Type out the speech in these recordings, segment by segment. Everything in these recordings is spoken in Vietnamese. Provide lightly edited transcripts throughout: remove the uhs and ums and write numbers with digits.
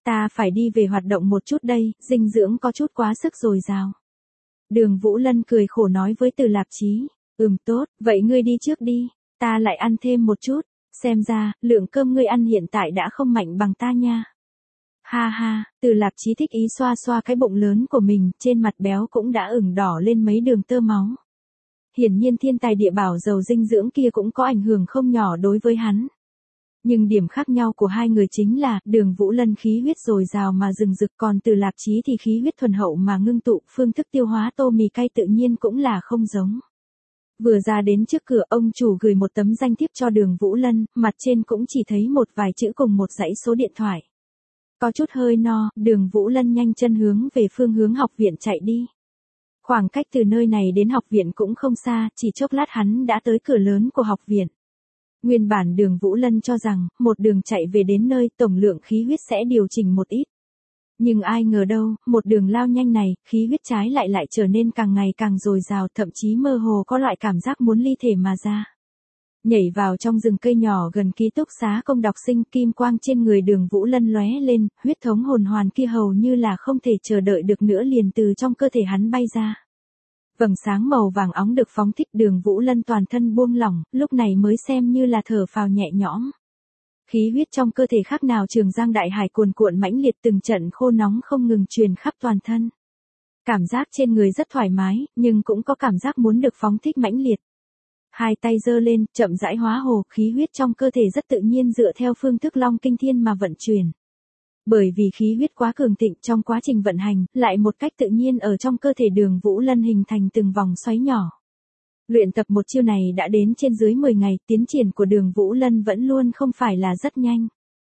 Ta phải đi về hoạt động một chút đây, dinh dưỡng có chút quá sức dồi dào. Đường Vũ Lân cười khổ nói với Từ Lạp Chí. Tốt, vậy ngươi đi trước đi, ta lại ăn thêm một chút, xem ra, lượng cơm ngươi ăn hiện tại đã không mạnh bằng ta nha. Ha ha, Từ Lạp Chí thích ý xoa xoa cái bụng lớn của mình, trên mặt béo cũng đã ửng đỏ lên mấy đường tơ máu. Hiển nhiên thiên tài địa bảo giàu dinh dưỡng kia cũng có ảnh hưởng không nhỏ đối với hắn. Nhưng điểm khác nhau của hai người chính là, Đường Vũ Lân khí huyết dồi dào mà rừng rực, còn Từ Lạp Chí thì khí huyết thuần hậu mà ngưng tụ, phương thức tiêu hóa tô mì cay tự nhiên cũng là không giống. Vừa ra đến trước cửa, ông chủ gửi một tấm danh thiếp cho Đường Vũ Lân, mặt trên cũng chỉ thấy một vài chữ cùng một dãy số điện thoại. Có chút hơi no, Đường Vũ Lân nhanh chân hướng về phương hướng học viện chạy đi. Khoảng cách từ nơi này đến học viện cũng không xa, chỉ chốc lát hắn đã tới cửa lớn của học viện. Nguyên bản Đường Vũ Lân cho rằng, một đường chạy về đến nơi tổng lượng khí huyết sẽ điều chỉnh một ít. Nhưng ai ngờ đâu, một đường lao nhanh này, khí huyết trái lại trở nên càng ngày càng dồi dào, thậm chí mơ hồ có loại cảm giác muốn ly thể mà ra. Nhảy vào trong rừng cây nhỏ gần ký túc xá công đọc sinh, kim quang trên người Đường Vũ Lân lóe lên, huyết thống hồn hoàn kia hầu như là không thể chờ đợi được nữa liền từ trong cơ thể hắn bay ra. Vầng sáng màu vàng óng được phóng thích, Đường Vũ Lân toàn thân buông lỏng, lúc này mới xem như là thở phào nhẹ nhõm. Khí huyết trong cơ thể khác nào Trường Giang đại hải cuồn cuộn mãnh liệt, từng trận khô nóng không ngừng truyền khắp toàn thân. Cảm giác trên người rất thoải mái, nhưng cũng có cảm giác muốn được phóng thích mãnh liệt. Hai tay giơ lên, chậm rãi hóa hồ, khí huyết trong cơ thể rất tự nhiên dựa theo phương thức Long Kinh Thiên mà vận chuyển. Bởi vì khí huyết quá cường thịnh, trong quá trình vận hành, lại một cách tự nhiên ở trong cơ thể Đường Vũ Lân hình thành từng vòng xoáy nhỏ. Luyện tập một chiêu này đã đến trên dưới 10 ngày, tiến triển của Đường Vũ Lân vẫn luôn không phải là rất nhanh.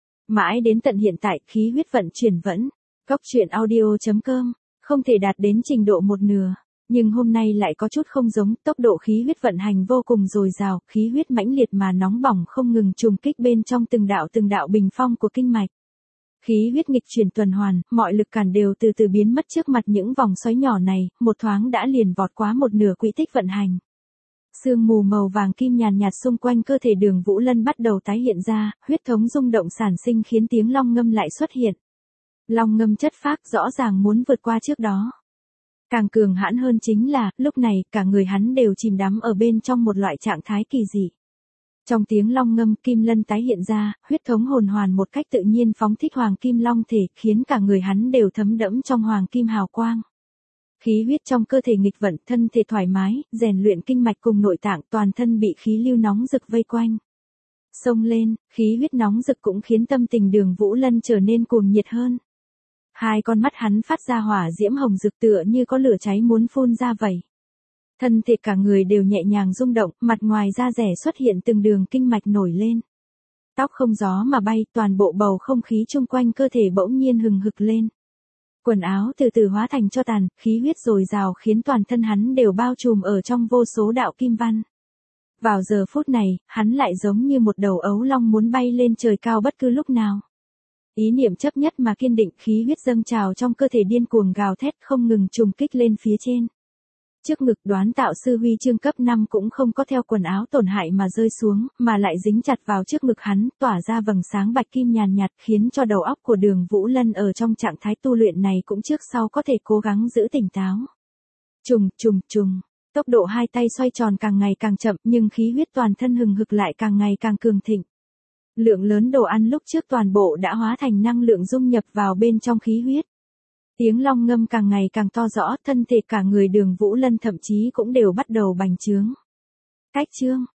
Mãi đến tận hiện tại, khí huyết vận chuyển vẫn. Goctruyện.audio.com, không thể đạt đến trình độ một nửa. Nhưng hôm nay lại có chút không giống, tốc độ khí huyết vận hành vô cùng dồi dào, khí huyết mãnh liệt mà nóng bỏng không ngừng trùng kích bên trong từng đạo bình phong của kinh mạch. Khí huyết nghịch chuyển tuần hoàn, mọi lực cản đều từ từ biến mất trước mặt những vòng xoáy nhỏ này, một thoáng đã liền vọt quá một nửa quỹ tích vận hành. Sương mù màu vàng kim nhàn nhạt xung quanh cơ thể Đường Vũ Lân bắt đầu tái hiện ra, huyết thống rung động sản sinh khiến tiếng long ngâm lại xuất hiện. Long ngâm chất phác rõ ràng muốn vượt qua trước đó. Càng cường hãn hơn chính là, lúc này, cả người hắn đều chìm đắm ở bên trong một loại trạng thái kỳ dị. Trong tiếng long ngâm, kim lân tái hiện ra, huyết thống hồn hoàn một cách tự nhiên phóng thích hoàng kim long thể, khiến cả người hắn đều thấm đẫm trong hoàng kim hào quang. Khí huyết trong cơ thể nghịch vận, thân thể thoải mái, rèn luyện kinh mạch cùng nội tạng, toàn thân bị khí lưu nóng rực vây quanh. Xông lên, khí huyết nóng rực cũng khiến tâm tình Đường Vũ Lân trở nên cuồng nhiệt hơn. Hai con mắt hắn phát ra hỏa diễm hồng rực tựa như có lửa cháy muốn phun ra vậy. Thân thể cả người đều nhẹ nhàng rung động, mặt ngoài da rẻ xuất hiện từng đường kinh mạch nổi lên. Tóc không gió mà bay, toàn bộ bầu không khí chung quanh cơ thể bỗng nhiên hừng hực lên. Quần áo từ từ hóa thành tro tàn, khí huyết dồi dào khiến toàn thân hắn đều bao trùm ở trong vô số đạo kim văn. Vào giờ phút này, hắn lại giống như một đầu ấu long muốn bay lên trời cao bất cứ lúc nào. Ý niệm chấp nhất mà kiên định, khí huyết dâng trào trong cơ thể điên cuồng gào thét không ngừng trùng kích lên phía trên. Trước ngực Đoán Tạo Sư huy chương cấp 5 cũng không có theo quần áo tổn hại mà rơi xuống, mà lại dính chặt vào trước ngực hắn, tỏa ra vầng sáng bạch kim nhàn nhạt, khiến cho đầu óc của Đường Vũ Lân ở trong trạng thái tu luyện này cũng trước sau có thể cố gắng giữ tỉnh táo. Trùng, tốc độ hai tay xoay tròn càng ngày càng chậm, nhưng khí huyết toàn thân hừng hực lại càng ngày càng cường thịnh. Lượng lớn đồ ăn lúc trước toàn bộ đã hóa thành năng lượng dung nhập vào bên trong khí huyết. Tiếng long ngâm càng ngày càng to rõ, thân thể cả người Đường Vũ Lân thậm chí cũng đều bắt đầu bành trướng. Cách chương,